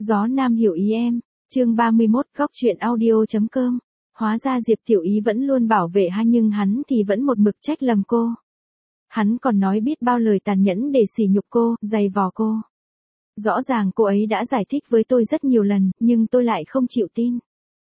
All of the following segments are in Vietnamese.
Gió Nam hiểu ý em, chương 31 góc chuyện audio.com. Hóa ra Diệp Tiểu Ý vẫn luôn bảo vệ hắn nhưng hắn thì vẫn một mực trách lầm cô. Hắn còn nói biết bao lời tàn nhẫn để sỉ nhục cô, giày vò cô. Rõ ràng cô ấy đã giải thích với tôi rất nhiều lần, nhưng tôi lại không chịu tin.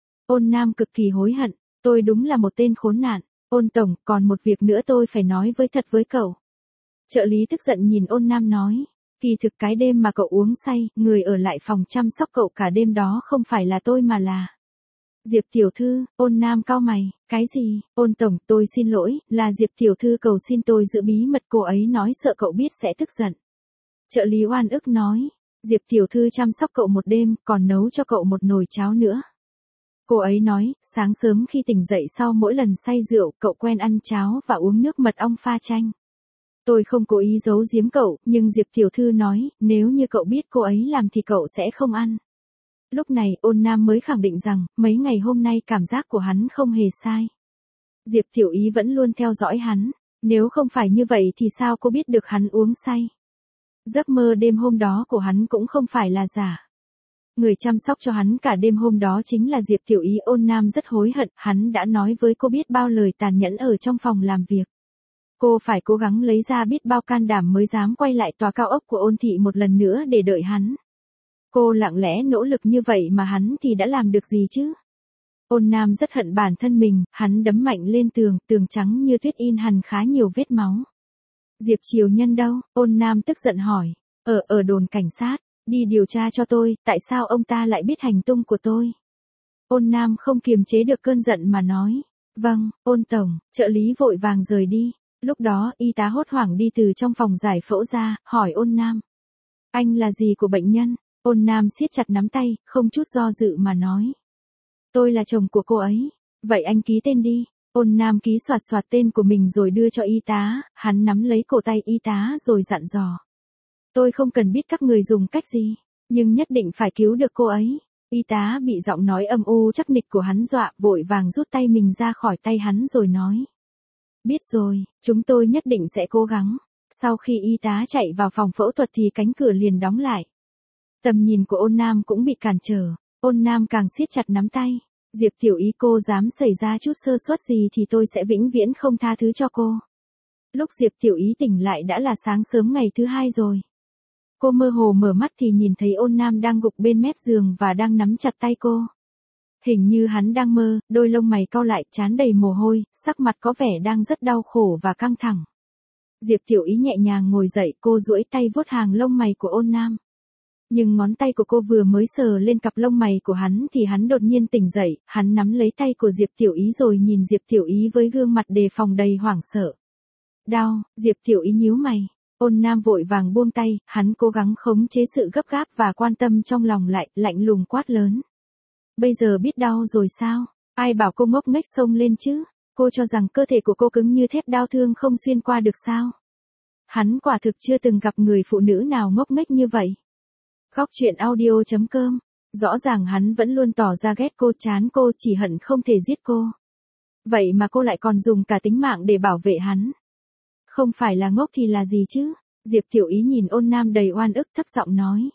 Ôn Nam cực kỳ hối hận, tôi đúng là một tên khốn nạn. Ôn tổng, còn một việc nữa tôi phải nói thật với cậu. Trợ lý tức giận nhìn Ôn Nam nói. Kỳ thực cái đêm mà cậu uống say, người ở lại phòng chăm sóc cậu cả đêm đó không phải là tôi mà là Diệp Tiểu Thư. Ôn Nam cau mày, cái gì? Ôn tổng, tôi xin lỗi, là Diệp Tiểu Thư cầu xin tôi giữ bí mật, cô ấy nói sợ cậu biết sẽ tức giận. Trợ lý oan ức nói, Diệp Tiểu Thư chăm sóc cậu một đêm, còn nấu cho cậu một nồi cháo nữa. Cô ấy nói, sáng sớm khi tỉnh dậy sau mỗi lần say rượu, cậu quen ăn cháo và uống nước mật ong pha chanh. Tôi không cố ý giấu giếm cậu, nhưng Diệp Tiểu Thư nói, nếu như cậu biết cô ấy làm thì cậu sẽ không ăn. Lúc này, Ôn Nam mới khẳng định rằng, mấy ngày hôm nay cảm giác của hắn không hề sai. Diệp Tiểu Ý vẫn luôn theo dõi hắn, nếu không phải như vậy thì sao cô biết được hắn uống say. Giấc mơ đêm hôm đó của hắn cũng không phải là giả. Người chăm sóc cho hắn cả đêm hôm đó chính là Diệp Tiểu Ý. Ôn Nam rất hối hận, hắn đã nói với cô biết bao lời tàn nhẫn ở trong phòng làm việc. Cô phải cố gắng lấy ra biết bao can đảm mới dám quay lại tòa cao ốc của Ôn thị một lần nữa để đợi hắn. Cô lặng lẽ nỗ lực như vậy mà hắn thì đã làm được gì chứ? Ôn Nam rất hận bản thân mình, hắn đấm mạnh lên tường, tường trắng như tuyết in hằn khá nhiều vết máu. Diệp Triều Nhân đâu? Ôn Nam tức giận hỏi. Ở đồn cảnh sát, đi điều tra cho tôi, tại sao ông ta lại biết hành tung của tôi? Ôn Nam không kiềm chế được cơn giận mà nói. Vâng, Ôn tổng. Trợ lý vội vàng rời đi. Lúc đó, y tá hốt hoảng đi từ trong phòng giải phẫu ra, hỏi Ôn Nam. Anh là gì của bệnh nhân? Ôn Nam siết chặt nắm tay, không chút do dự mà nói. Tôi là chồng của cô ấy. Vậy anh ký tên đi. Ôn Nam ký soạt soạt tên của mình rồi đưa cho y tá, hắn nắm lấy cổ tay y tá rồi dặn dò. Tôi không cần biết các người dùng cách gì, nhưng nhất định phải cứu được cô ấy. Y tá bị giọng nói âm u chắc nịch của hắn dọa, vội vàng rút tay mình ra khỏi tay hắn rồi nói. Biết rồi, chúng tôi nhất định sẽ cố gắng. Sau khi y tá chạy vào phòng phẫu thuật thì cánh cửa liền đóng lại. Tầm nhìn của Ôn Nam cũng bị cản trở. Ôn Nam càng siết chặt nắm tay. Diệp Tiểu Ý, cô dám xảy ra chút sơ suất gì thì tôi sẽ vĩnh viễn không tha thứ cho cô. Lúc Diệp Tiểu Ý tỉnh lại đã là sáng sớm ngày thứ hai rồi. Cô mơ hồ mở mắt thì nhìn thấy Ôn Nam đang gục bên mép giường và đang nắm chặt tay cô. Hình như hắn đang mơ, đôi lông mày cau lại, trán đầy mồ hôi, sắc mặt có vẻ đang rất đau khổ và căng thẳng. Diệp Tiểu Ý nhẹ nhàng ngồi dậy, cô duỗi tay vuốt hàng lông mày của Ôn Nam. Nhưng ngón tay của cô vừa mới sờ lên cặp lông mày của hắn thì hắn đột nhiên tỉnh dậy, hắn nắm lấy tay của Diệp Tiểu Ý rồi nhìn Diệp Tiểu Ý với gương mặt đề phòng đầy hoảng sợ. Đau, Diệp Tiểu Ý nhíu mày. Ôn Nam vội vàng buông tay, hắn cố gắng khống chế sự gấp gáp và quan tâm trong lòng lại, lạnh lùng quát lớn. Bây giờ biết đau rồi sao? Ai bảo cô ngốc nghếch xông lên chứ? Cô cho rằng cơ thể của cô cứng như thép, đau thương không xuyên qua được sao? Hắn quả thực chưa từng gặp người phụ nữ nào ngốc nghếch như vậy. Góc chuyện audio.com. Rõ ràng hắn vẫn luôn tỏ ra ghét cô, chán cô, chỉ hận không thể giết cô. Vậy mà cô lại còn dùng cả tính mạng để bảo vệ hắn. Không phải là ngốc thì là gì chứ? Diệp Tiểu Ý nhìn Ôn Nam đầy oan ức, thấp giọng nói.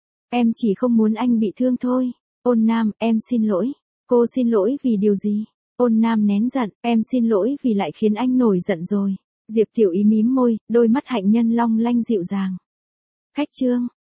Em chỉ không muốn anh bị thương thôi. Ôn Nam, em xin lỗi. Cô xin lỗi vì điều gì? Ôn Nam nén giận, em xin lỗi vì lại khiến anh nổi giận rồi. Diệp Tiểu Ý mím môi, đôi mắt hạnh nhân long lanh dịu dàng. Khách trương.